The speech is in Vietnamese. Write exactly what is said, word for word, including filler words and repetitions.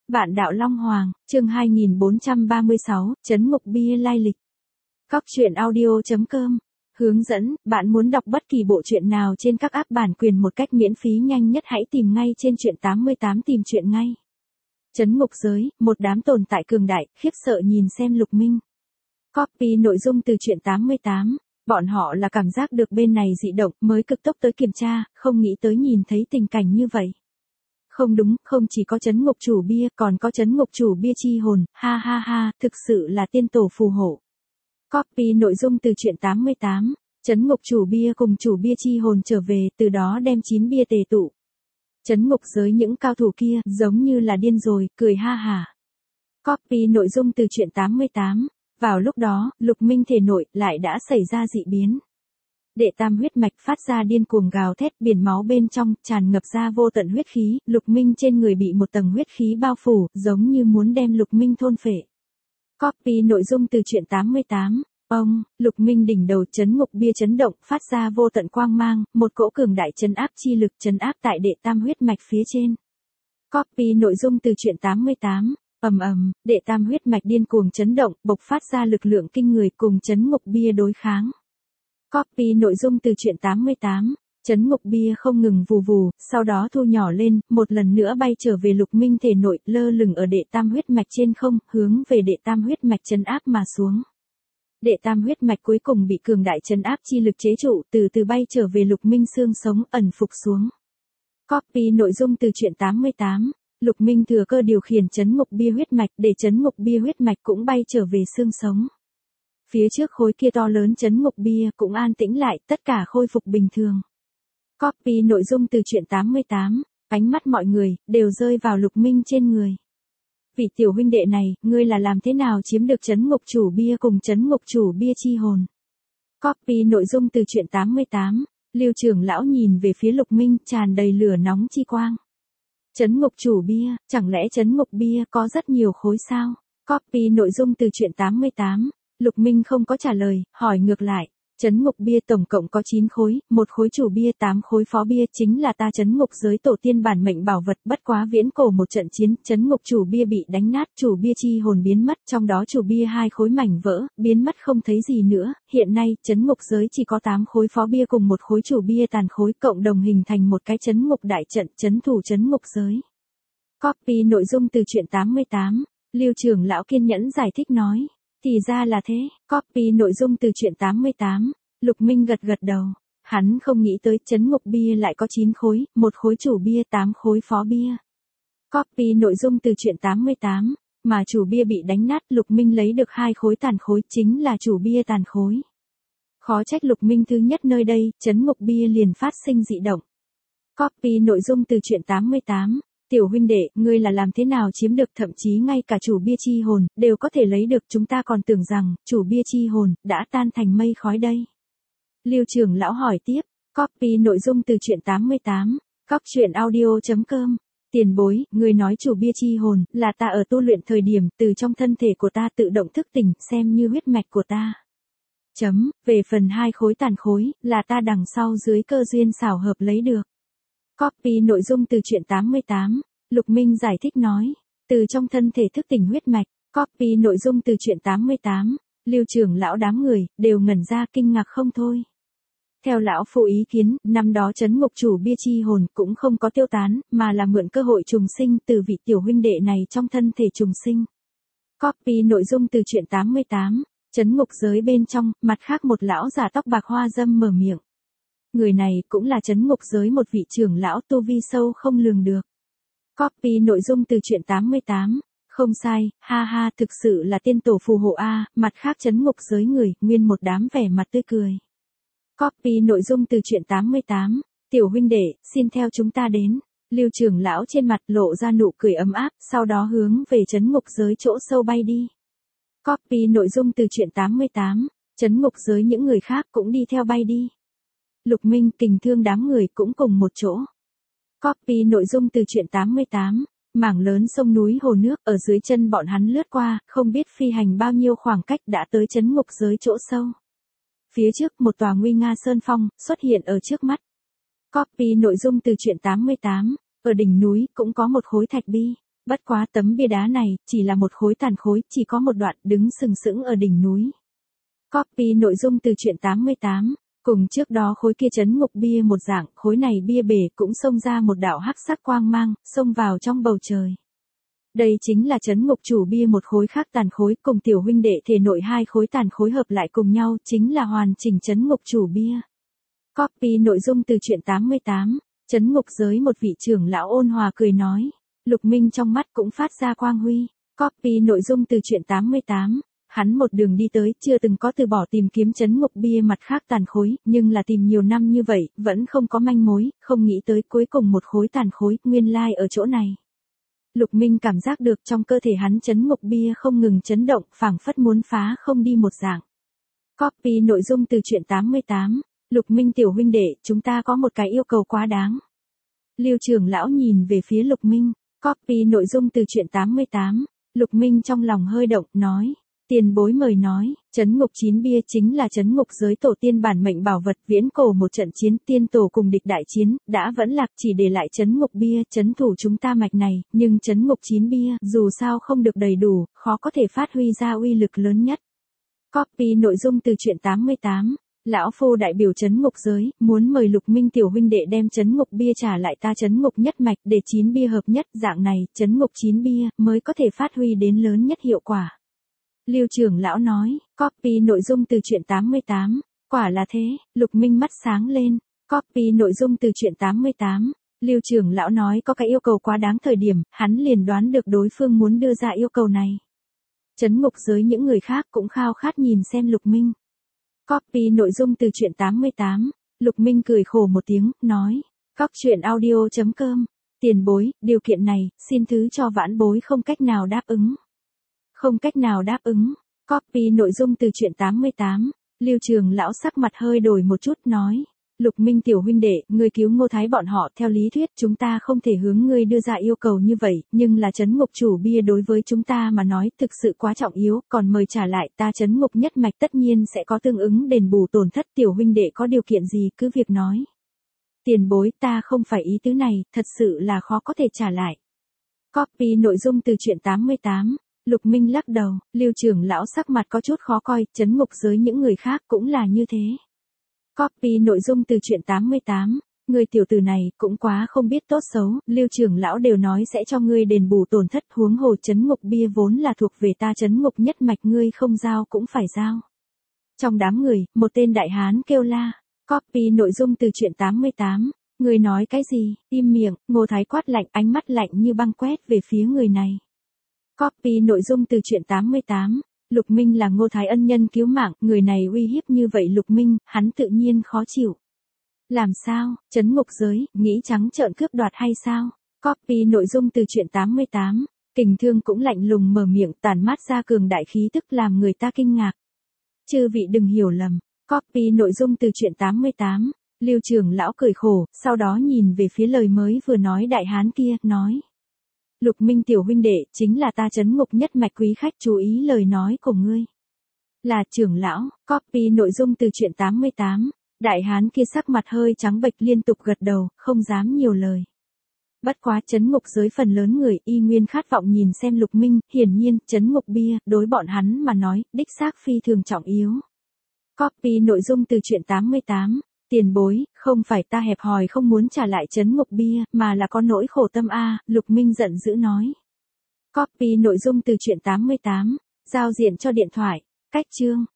Vạn đạo Long Hoàng, chương hai nghìn bốn trăm ba mươi sáu, Trấn Ngục Bia lai lịch. Cóc truyện audio chấm com. Hướng dẫn, bạn muốn đọc bất kỳ bộ truyện nào trên các app bản quyền một cách miễn phí nhanh nhất hãy tìm ngay trên truyện tám mươi tám tìm truyện ngay. Trấn Ngục Giới, một đám tồn tại cường đại, khiếp sợ nhìn xem Lục Minh. Copy nội dung từ truyện tám mươi tám. Bọn họ là cảm giác được bên này dị động mới cực tốc tới kiểm tra, không nghĩ tới nhìn thấy tình cảnh như vậy. Không đúng, không chỉ có Trấn Ngục Chủ Bia, còn có Trấn Ngục Chủ Bia chi hồn, ha ha ha, thực sự là tiên tổ phù hộ. Copy nội dung từ truyện tám mươi tám. Trấn Ngục Chủ Bia cùng Chủ Bia chi hồn trở về, từ đó đem chín bia tề tụ. Trấn Ngục Giới những cao thủ kia, giống như là điên rồi, cười ha hả. Copy nội dung từ truyện tám mươi tám. Vào lúc đó, Lục Minh thể nội lại đã xảy ra dị biến. Đệ tam huyết mạch phát ra điên cuồng gào thét, biển máu bên trong tràn ngập ra vô tận huyết khí, Lục Minh trên người bị một tầng huyết khí bao phủ, giống như muốn đem Lục Minh thôn phệ. Copy nội dung từ truyện tám mươi tám. Ông, Lục Minh đỉnh đầu Trấn Ngục Bia chấn động, phát ra vô tận quang mang, một cỗ cường đại trấn áp chi lực trấn áp tại đệ tam huyết mạch phía trên. Copy nội dung từ truyện tám mươi tám. Ầm ầm, đệ tam huyết mạch điên cuồng chấn động, bộc phát ra lực lượng kinh người cùng Trấn Ngục Bia đối kháng. Copy nội dung từ truyện tám mươi tám. Trấn Ngục Bia không ngừng vù vù, sau đó thu nhỏ lên, một lần nữa bay trở về Lục Minh thể nội, lơ lửng ở đệ tam huyết mạch trên không, hướng về đệ tam huyết mạch trấn áp mà xuống. Đệ tam huyết mạch cuối cùng bị cường đại trấn áp chi lực chế trụ, từ từ bay trở về Lục Minh xương sống, ẩn phục xuống. Copy nội dung từ truyện tám mươi tám. Lục Minh thừa cơ điều khiển Trấn Ngục Bia huyết mạch, để Trấn Ngục Bia huyết mạch cũng bay trở về xương sống. Phía trước khối kia to lớn Trấn Ngục Bia cũng an tĩnh lại, tất cả khôi phục bình thường. Copy nội dung từ truyện tám mươi tám. Ánh mắt mọi người đều rơi vào Lục Minh trên người. Vị tiểu huynh đệ này, ngươi là làm thế nào chiếm được Trấn Ngục Chủ Bia cùng Trấn Ngục Chủ Bia chi hồn? Copy nội dung từ truyện tám mươi tám. Lưu trưởng lão nhìn về phía Lục Minh, tràn đầy lửa nóng chi quang. Trấn Ngục Chủ Bia, chẳng lẽ Trấn Ngục Bia có rất nhiều khối sao? Copy nội dung từ truyện tám mươi tám. Lục Minh không có trả lời, hỏi ngược lại. Trấn Ngục Bia tổng cộng có chín khối, một khối chủ bia, tám khối phó bia, chính là ta Trấn Ngục Giới tổ tiên bản mệnh bảo vật, bất quá viễn cổ một trận chiến, Trấn Ngục Chủ Bia bị đánh nát, chủ bia chi hồn biến mất, trong đó chủ bia hai khối mảnh vỡ, biến mất không thấy gì nữa, hiện nay, Trấn Ngục Giới chỉ có tám khối phó bia cùng một khối chủ bia tàn khối, cộng đồng hình thành một cái Trấn Ngục đại trận, trấn thủ Trấn Ngục Giới. Copy nội dung từ truyện tám mươi tám. Lưu trưởng lão kiên nhẫn giải thích nói. Thì ra là thế, copy nội dung từ truyện tám mươi tám. Lục Minh gật gật đầu. Hắn không nghĩ tới Trấn Ngục Bia lại có chín khối, một khối chủ bia, tám khối phó bia. Copy nội dung từ truyện tám mươi tám. Mà chủ bia bị đánh nát, Lục Minh lấy được hai khối tàn khối, chính là chủ bia tàn khối. Khó trách Lục Minh thứ nhất nơi đây, Trấn Ngục Bia liền phát sinh dị động. Copy nội dung từ truyện tám mươi tám. Tiểu huynh đệ, ngươi là làm thế nào chiếm được, thậm chí ngay cả chủ bia chi hồn, đều có thể lấy được, chúng ta còn tưởng rằng, chủ bia chi hồn, đã tan thành mây khói đây. Lưu trưởng lão hỏi tiếp. Copy nội dung từ truyện tám mươi tám. Cóc truyện audio chấm com. Tiền bối, ngươi nói chủ bia chi hồn, là ta ở tu luyện thời điểm, từ trong thân thể của ta tự động thức tỉnh, xem như huyết mạch của ta. Chấm, về phần hai khối tàn khối, là ta đằng sau dưới cơ duyên xảo hợp lấy được. Copy nội dung từ truyện tám mươi tám. Lục Minh giải thích nói. Từ trong thân thể thức tỉnh huyết mạch. Copy nội dung từ truyện tám mươi tám. Lưu trưởng lão đám người, đều ngẩn ra kinh ngạc không thôi. Theo lão phu ý kiến, năm đó Trấn Ngục Chủ Bia chi hồn cũng không có tiêu tán, mà là mượn cơ hội trùng sinh từ vị tiểu huynh đệ này trong thân thể trùng sinh. Copy nội dung từ truyện tám mươi tám. Trấn Ngục Giới bên trong, mặt khác một lão già tóc bạc hoa dâm mở miệng. Người này cũng là Trấn Ngục Giới một vị trưởng lão tu vi sâu không lường được. Copy nội dung từ truyện tám mươi tám. Không sai, ha ha, thực sự là tiên tổ phù hộ a, mặt khác Trấn Ngục Giới người, nguyên một đám vẻ mặt tươi cười. Copy nội dung từ truyện tám mươi tám. Tiểu huynh đệ, xin theo chúng ta đến. Lưu trưởng lão trên mặt lộ ra nụ cười ấm áp, sau đó hướng về Trấn Ngục Giới chỗ sâu bay đi. Copy nội dung từ truyện tám mươi tám. Trấn Ngục Giới những người khác cũng đi theo bay đi. Lục Minh, Kình Thương đám người cũng cùng một chỗ. Copy nội dung từ truyện tám mươi tám. Mảng lớn sông núi hồ nước ở dưới chân bọn hắn lướt qua, không biết phi hành bao nhiêu khoảng cách đã tới Trấn Ngục Giới chỗ sâu. Phía trước một tòa nguy nga sơn phong xuất hiện ở trước mắt. Copy nội dung từ truyện tám mươi tám. Ở đỉnh núi cũng có một khối thạch bi. Bất quá tấm bia đá này, chỉ là một khối tàn khối, chỉ có một đoạn đứng sừng sững ở đỉnh núi. Copy nội dung từ truyện tám mươi tám. Cùng trước đó khối kia chấn ngục bia một dạng, khối này bia bể cũng xông ra một đạo hắc sắc quang mang, xông vào trong bầu trời. Đây chính là chấn ngục chủ bia một khối khác tàn khối, cùng tiểu huynh đệ thể nội hai khối tàn khối hợp lại cùng nhau, chính là hoàn chỉnh chấn ngục chủ bia. Copy nội dung từ truyện tám mươi tám. Chấn ngục giới một vị trưởng lão ôn hòa cười nói. Lục Minh trong mắt cũng phát ra quang huy. Copy nội dung từ truyện tám mươi tám. Hắn một đường đi tới, chưa từng có từ bỏ tìm kiếm chấn ngục bia mặt khác tàn khối, nhưng là tìm nhiều năm như vậy, vẫn không có manh mối, không nghĩ tới cuối cùng một khối tàn khối, nguyên lai ở chỗ này. Lục Minh cảm giác được trong cơ thể hắn chấn ngục bia không ngừng chấn động, phảng phất muốn phá không đi một dạng. Copy nội dung từ truyện tám mươi tám. Lục Minh tiểu huynh đệ, chúng ta có một cái yêu cầu quá đáng. Lưu trưởng lão nhìn về phía Lục Minh. Copy nội dung từ truyện tám mươi tám. Lục Minh trong lòng hơi động, nói. Tiền bối mời nói, chấn ngục chín bia chính là chấn ngục giới tổ tiên bản mệnh bảo vật viễn cổ một trận chiến tiên tổ cùng địch đại chiến, đã vẫn lạc chỉ để lại chấn ngục bia, chấn thủ chúng ta mạch này, nhưng chấn ngục chín bia, dù sao không được đầy đủ, khó có thể phát huy ra uy lực lớn nhất. Copy nội dung từ truyện tám mươi tám. Lão phu đại biểu chấn ngục giới, muốn mời Lục Minh tiểu huynh đệ đem chấn ngục bia trả lại ta chấn ngục nhất mạch để chín bia hợp nhất, dạng này, chấn ngục chín bia mới có thể phát huy đến lớn nhất hiệu quả. Lưu trưởng lão nói, copy nội dung từ truyện tám mươi tám. Quả là thế, Lục Minh mắt sáng lên. Copy nội dung từ truyện tám mươi tám. Lưu trưởng lão nói có cái yêu cầu quá đáng thời điểm, hắn liền đoán được đối phương muốn đưa ra yêu cầu này. Chấn ngục giới những người khác cũng khao khát nhìn xem Lục Minh. Copy nội dung từ truyện tám mươi tám. Lục Minh cười khổ một tiếng, nói. Cóc truyện audio chấm com. Tiền bối, điều kiện này, xin thứ cho vãn bối không cách nào đáp ứng. Không cách nào đáp ứng. Copy nội dung từ truyện tám mươi tám. Lưu trường lão sắc mặt hơi đổi một chút, nói. Lục Minh tiểu huynh đệ, ngươi cứu Ngô Thái bọn họ, theo lý thuyết chúng ta không thể hướng ngươi đưa ra yêu cầu như vậy, nhưng là chấn ngục chủ bia đối với chúng ta mà nói thực sự quá trọng yếu, còn mời trả lại ta chấn ngục nhất mạch tất nhiên sẽ có tương ứng đền bù tổn thất, tiểu huynh đệ có điều kiện gì cứ việc nói. Tiền bối, ta không phải ý tứ này, thật sự là khó có thể trả lại. Copy nội dung từ truyện tám mươi tám. Lục Minh lắc đầu, Lưu trưởng lão sắc mặt có chút khó coi, chấn ngục giới những người khác cũng là như thế. Copy nội dung từ truyện tám mươi tám. Người tiểu tử này cũng quá không biết tốt xấu, Lưu trưởng lão đều nói sẽ cho ngươi đền bù tổn thất, huống hồ chấn ngục bia vốn là thuộc về ta chấn ngục nhất mạch, ngươi không giao cũng phải giao. Trong đám người, một tên đại hán kêu la. Copy nội dung từ truyện tám mươi tám. Người nói cái gì? Im miệng. Ngô Thái quát lạnh, ánh mắt lạnh như băng quét về phía người này. Copy nội dung từ truyện tám mươi tám. Lục Minh là Ngô Thái ân nhân cứu mạng, người này uy hiếp như vậy Lục Minh, hắn tự nhiên khó chịu. Làm sao, chấn ngục giới, nghĩ trắng trợn cướp đoạt hay sao? Copy nội dung từ truyện tám mươi tám. Kình Thương cũng lạnh lùng mở miệng, tản mát ra cường đại khí tức làm người ta kinh ngạc. Chư vị đừng hiểu lầm. Copy nội dung từ truyện tám mươi tám. Lưu trưởng lão cười khổ, sau đó nhìn về phía lời mới vừa nói đại hán kia, nói. Lục Minh tiểu huynh đệ, chính là ta chấn ngục nhất mạch quý khách, chú ý lời nói của ngươi. Là trưởng lão. Copy nội dung từ truyện tám mươi tám. Đại hán kia sắc mặt hơi trắng bệch liên tục gật đầu, không dám nhiều lời. Bất quá chấn ngục giới phần lớn người y nguyên khát vọng nhìn xem Lục Minh, hiển nhiên, chấn ngục bia, đối bọn hắn mà nói, đích xác phi thường trọng yếu. Copy nội dung từ truyện tám mươi tám. Tiền bối, không phải ta hẹp hòi không muốn trả lại chấn ngục bia, mà là có nỗi khổ tâm a, Lục Minh giận dữ nói. Copy nội dung từ truyện tám mươi tám. Giao diện cho điện thoại. Cách chương.